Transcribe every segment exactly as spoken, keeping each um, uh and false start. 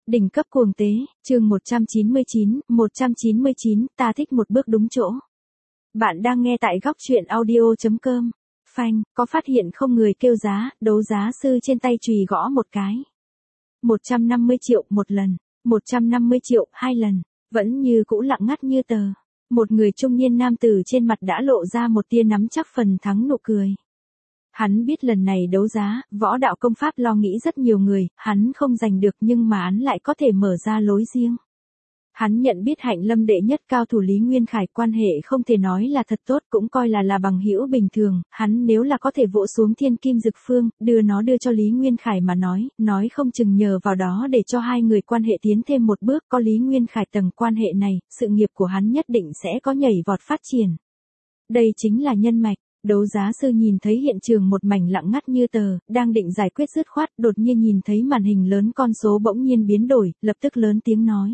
Đỉnh cấp cuồng tế, chương một trăm chín mươi chín, một trăm chín mươi chín, ta thích một bước đúng chỗ. Bạn đang nghe tại góc truyện audio chấm com. Phanh, có phát hiện không, người kêu giá, đấu giá sư trên tay chùy gõ một cái. một trăm năm mươi triệu một lần, một trăm năm mươi triệu hai lần, vẫn như cũ lặng ngắt như tờ. Một người trung niên nam tử trên mặt đã lộ ra một tia nắm chắc phần thắng nụ cười. Hắn biết lần này đấu giá, võ đạo công pháp lo nghĩ rất nhiều người, hắn không giành được nhưng mà hắn lại có thể mở ra lối riêng. Hắn nhận biết Hạnh Lâm đệ nhất cao thủ Lý Nguyên Khải, quan hệ không thể nói là thật tốt, cũng coi là là bằng hữu bình thường, hắn nếu là có thể vỗ xuống thiên kim dực phương, đưa nó đưa cho Lý Nguyên Khải mà nói, nói không chừng nhờ vào đó để cho hai người quan hệ tiến thêm một bước, có Lý Nguyên Khải tầng quan hệ này, sự nghiệp của hắn nhất định sẽ có nhảy vọt phát triển. Đây chính là nhân mạch. Đấu giá sư nhìn thấy hiện trường một mảnh lặng ngắt như tờ, đang định giải quyết dứt khoát, đột nhiên nhìn thấy màn hình lớn con số bỗng nhiên biến đổi, lập tức lớn tiếng nói.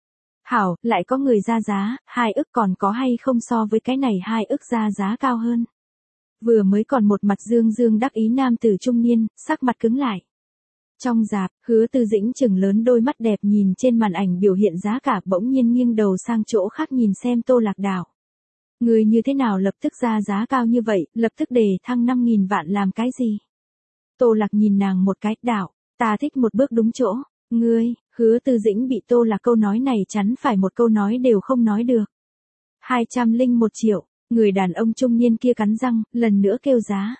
Hảo, lại có người ra giá, hai ức còn có hay không, so với cái này hai ức ra giá cao hơn. Vừa mới còn một mặt dương dương đắc ý nam tử trung niên, sắc mặt cứng lại. Trong rạp, Hứa Tư Dĩnh chừng lớn đôi mắt đẹp nhìn trên màn ảnh biểu hiện giá cả, bỗng nhiên nghiêng đầu sang chỗ khác nhìn xem Tô Lạc Đảo. Người như thế nào lập tức ra giá cao như vậy, lập tức đề thăng năm nghìn vạn làm cái gì? Tô Lạc nhìn nàng một cái, đảo, ta thích một bước đúng chỗ, ngươi, Hứa Tư Dĩnh bị Tô Lạc câu nói này chắn phải một câu nói đều không nói được. hai trăm lẻ một triệu, người đàn ông trung niên kia cắn răng, lần nữa kêu giá.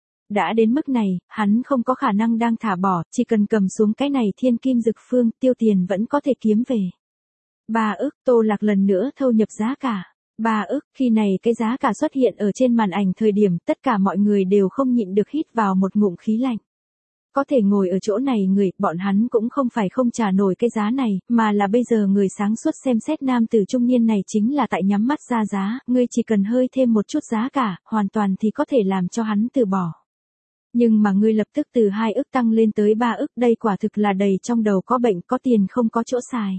Đã đến mức này, hắn không có khả năng đang thả bỏ, chỉ cần cầm xuống cái này thiên kim dực phương, tiêu tiền vẫn có thể kiếm về. Ba ức, Tô Lạc lần nữa thâu nhập giá cả. Ba ức, khi này cái giá cả xuất hiện ở trên màn ảnh thời điểm, tất cả mọi người đều không nhịn được hít vào một ngụm khí lạnh. Có thể ngồi ở chỗ này người, bọn hắn cũng không phải không trả nổi cái giá này, mà là bây giờ người sáng suốt xem xét nam tử trung niên này chính là tại nhắm mắt ra giá, ngươi chỉ cần hơi thêm một chút giá cả, hoàn toàn thì có thể làm cho hắn từ bỏ. Nhưng mà ngươi lập tức từ hai ức tăng lên tới ba ức, đây quả thực là đầy trong đầu có bệnh, có tiền không có chỗ xài.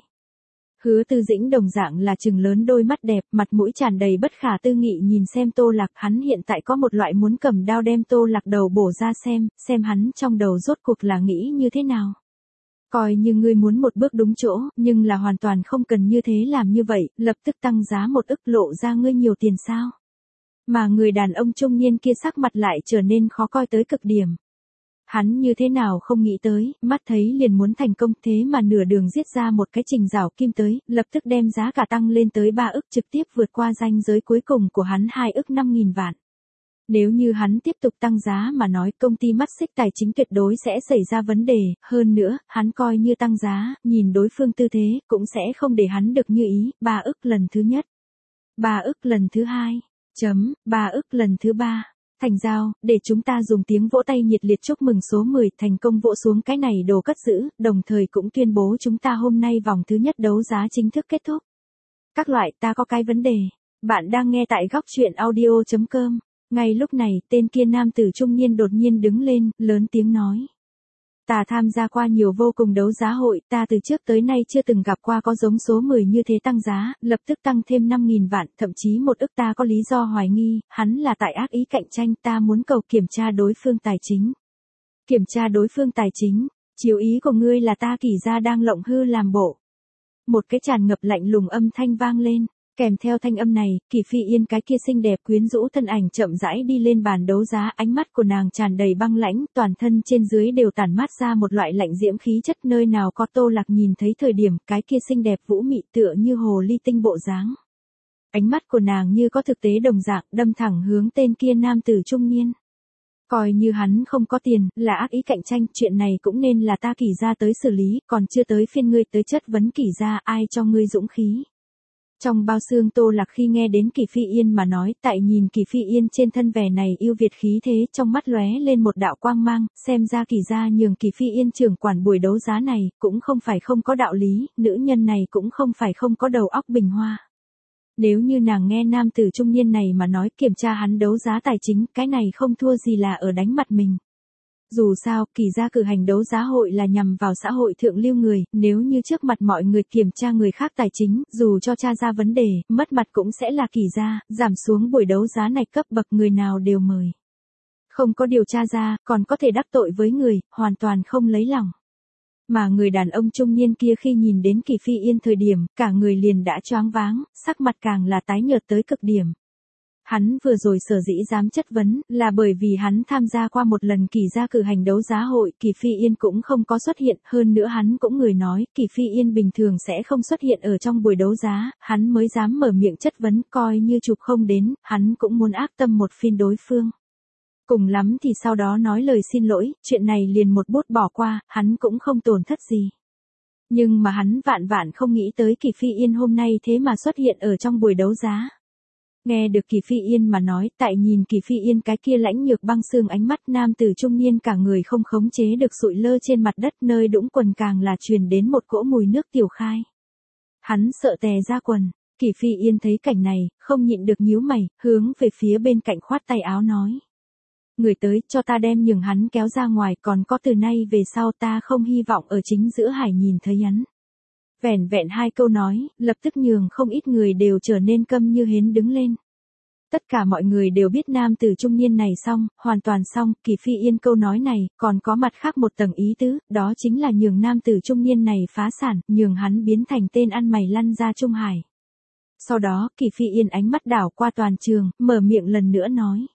Hứa Tư Dĩnh đồng dạng là trừng lớn đôi mắt đẹp, mặt mũi tràn đầy bất khả tư nghị nhìn xem Tô Lạc, hắn hiện tại có một loại muốn cầm đao đem Tô Lạc đầu bổ ra xem, xem hắn trong đầu rốt cuộc là nghĩ như thế nào. Coi như ngươi muốn một bước đúng chỗ, nhưng là hoàn toàn không cần như thế làm như vậy, lập tức tăng giá một ức lộ ra ngươi nhiều tiền sao. Mà người đàn ông trung niên kia sắc mặt lại trở nên khó coi tới cực điểm. Hắn như thế nào không nghĩ tới, mắt thấy liền muốn thành công, thế mà nửa đường giết ra một cái trình rào kim tới, lập tức đem giá cả tăng lên tới ba ức, trực tiếp vượt qua ranh giới cuối cùng của hắn hai ức năm nghìn vạn. Nếu như hắn tiếp tục tăng giá mà nói, công ty mắt xích tài chính tuyệt đối sẽ xảy ra vấn đề, hơn nữa, hắn coi như tăng giá, nhìn đối phương tư thế, cũng sẽ không để hắn được như ý, ba ức lần thứ nhất, ba ức lần thứ hai, chấm, ba ức lần thứ ba. Thành giao, để chúng ta dùng tiếng vỗ tay nhiệt liệt chúc mừng số mười thành công vỗ xuống cái này đồ cất giữ, đồng thời cũng tuyên bố chúng ta hôm nay vòng thứ nhất đấu giá chính thức kết thúc. Các loại, ta có cái vấn đề. Bạn đang nghe tại góc truyện audio chấm com. Ngay lúc này, tên kia nam tử trung niên đột nhiên đứng lên, lớn tiếng nói. Ta tham gia qua nhiều vô cùng đấu giá hội, ta từ trước tới nay chưa từng gặp qua có giống số mười như thế tăng giá, lập tức tăng thêm năm nghìn vạn, thậm chí một ức, ta có lý do hoài nghi, hắn là tại ác ý cạnh tranh, ta muốn cầu kiểm tra đối phương tài chính. Kiểm tra đối phương tài chính, chiếu ý của ngươi là ta Kỷ gia đang lộng hư làm bộ. Một cái tràn ngập lạnh lùng âm thanh vang lên. Kèm theo thanh âm này, Kỷ Phi Yên cái kia xinh đẹp quyến rũ thân ảnh chậm rãi đi lên bàn đấu giá, ánh mắt của nàng tràn đầy băng lãnh, toàn thân trên dưới đều tản mát ra một loại lạnh diễm khí chất, nơi nào có Tô Lạc nhìn thấy thời điểm, cái kia xinh đẹp vũ mị tựa như hồ ly tinh bộ dáng. Ánh mắt của nàng như có thực tế đồng dạng, đâm thẳng hướng tên kia nam tử trung niên. Coi như hắn không có tiền, là ác ý cạnh tranh, chuyện này cũng nên là ta Kỷ gia tới xử lý, còn chưa tới phiên ngươi tới chất vấn Kỷ gia, ai cho ngươi dũng khí. Trong bao xương Tô Lạc khi nghe đến Kỷ Phi Yên mà nói, tại nhìn Kỷ Phi Yên trên thân vẻ này yêu Việt khí thế, trong mắt lóe lên một đạo quang mang, xem ra Kỷ gia nhường Kỷ Phi Yên trưởng quản buổi đấu giá này, cũng không phải không có đạo lý, nữ nhân này cũng không phải không có đầu óc bình hoa. Nếu như nàng nghe nam tử trung niên này mà nói kiểm tra hắn đấu giá tài chính, cái này không thua gì là ở đánh mặt mình. Dù sao, Kỷ gia cử hành đấu giá hội là nhằm vào xã hội thượng lưu người, nếu như trước mặt mọi người kiểm tra người khác tài chính, dù cho tra ra vấn đề, mất mặt cũng sẽ là Kỷ gia, giảm xuống buổi đấu giá này cấp bậc người nào đều mời. Không có điều tra ra, còn có thể đắc tội với người, hoàn toàn không lấy lòng. Mà người đàn ông trung niên kia khi nhìn đến Kỳ Phi Yên thời điểm, cả người liền đã choáng váng, sắc mặt càng là tái nhợt tới cực điểm. Hắn vừa rồi sở dĩ dám chất vấn, là bởi vì hắn tham gia qua một lần Kỳ gia cử hành đấu giá hội, Kỳ Phi Yên cũng không có xuất hiện, hơn nữa hắn cũng người nói, Kỳ Phi Yên bình thường sẽ không xuất hiện ở trong buổi đấu giá, hắn mới dám mở miệng chất vấn, coi như chụp không đến, hắn cũng muốn ác tâm một phiên đối phương. Cùng lắm thì sau đó nói lời xin lỗi, chuyện này liền một bút bỏ qua, hắn cũng không tổn thất gì. Nhưng mà hắn vạn vạn không nghĩ tới Kỳ Phi Yên hôm nay thế mà xuất hiện ở trong buổi đấu giá. Nghe được Kỳ Phi Yên mà nói, tại nhìn Kỳ Phi Yên cái kia lãnh nhược băng xương ánh mắt, nam tử trung niên cả người không khống chế được sụi lơ trên mặt đất, nơi đũng quần càng là truyền đến một cỗ mùi nước tiểu khai. Hắn sợ tè ra quần. Kỳ Phi Yên thấy cảnh này, không nhịn được nhíu mày, hướng về phía bên cạnh khoát tay áo nói. Người tới, cho ta đem nhường hắn kéo ra ngoài, còn có từ nay về sau ta không hy vọng ở chính giữa hải nhìn thấy hắn. Vẻn vẹn hai câu nói, lập tức nhường không ít người đều trở nên câm như hến đứng lên. Tất cả mọi người đều biết nam tử trung niên này xong, hoàn toàn xong, Kỳ Phi Yên câu nói này, còn có mặt khác một tầng ý tứ, đó chính là nhường nam tử trung niên này phá sản, nhường hắn biến thành tên ăn mày lăn ra Trung Hải. Sau đó, Kỳ Phi Yên ánh mắt đảo qua toàn trường, mở miệng lần nữa nói.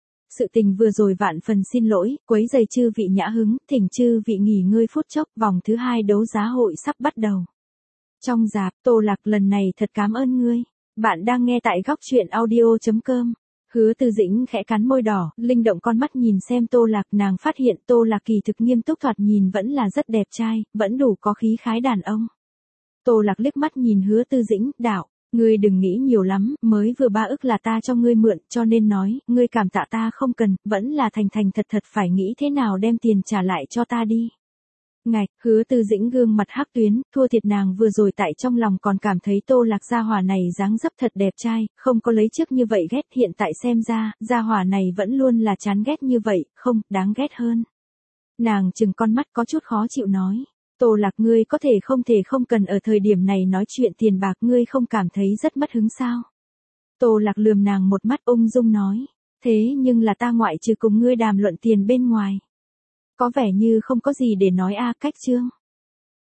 Sự tình vừa rồi vạn phần xin lỗi, quấy rầy chư vị nhã hứng, thỉnh chư vị nghỉ ngơi phút chốc, vòng thứ hai đấu giá hội sắp bắt đầu. Trong rạp, Tô Lạc lần này thật cảm ơn ngươi. Bạn đang nghe tại góc truyện audio chấm com. Hứa Tư Dĩnh khẽ cắn môi đỏ, linh động con mắt nhìn xem Tô Lạc, nàng phát hiện Tô Lạc kỳ thực nghiêm túc thoạt nhìn vẫn là rất đẹp trai, vẫn đủ có khí khái đàn ông. Tô Lạc liếc mắt nhìn Hứa Tư Dĩnh, đạo, ngươi đừng nghĩ nhiều lắm, mới vừa ba ức là ta cho ngươi mượn, cho nên nói, ngươi cảm tạ ta không cần, vẫn là thành thành thật thật phải nghĩ thế nào đem tiền trả lại cho ta đi. Ngạch, Hứa Tư Dĩnh gương mặt hắc tuyến, thua thiệt nàng vừa rồi tại trong lòng còn cảm thấy Tô Lạc gia hỏa này dáng dấp thật đẹp trai, không có lấy trước như vậy ghét, hiện tại xem ra, gia hỏa này vẫn luôn là chán ghét như vậy, không, đáng ghét hơn. Nàng chừng con mắt có chút khó chịu nói, Tô Lạc ngươi có thể không thể không cần ở thời điểm này nói chuyện tiền bạc, ngươi không cảm thấy rất mất hứng sao. Tô Lạc lườm nàng một mắt ung dung nói, thế nhưng là ta ngoại trừ cùng ngươi đàm luận tiền bên ngoài. Có vẻ như không có gì để nói a, cách chương.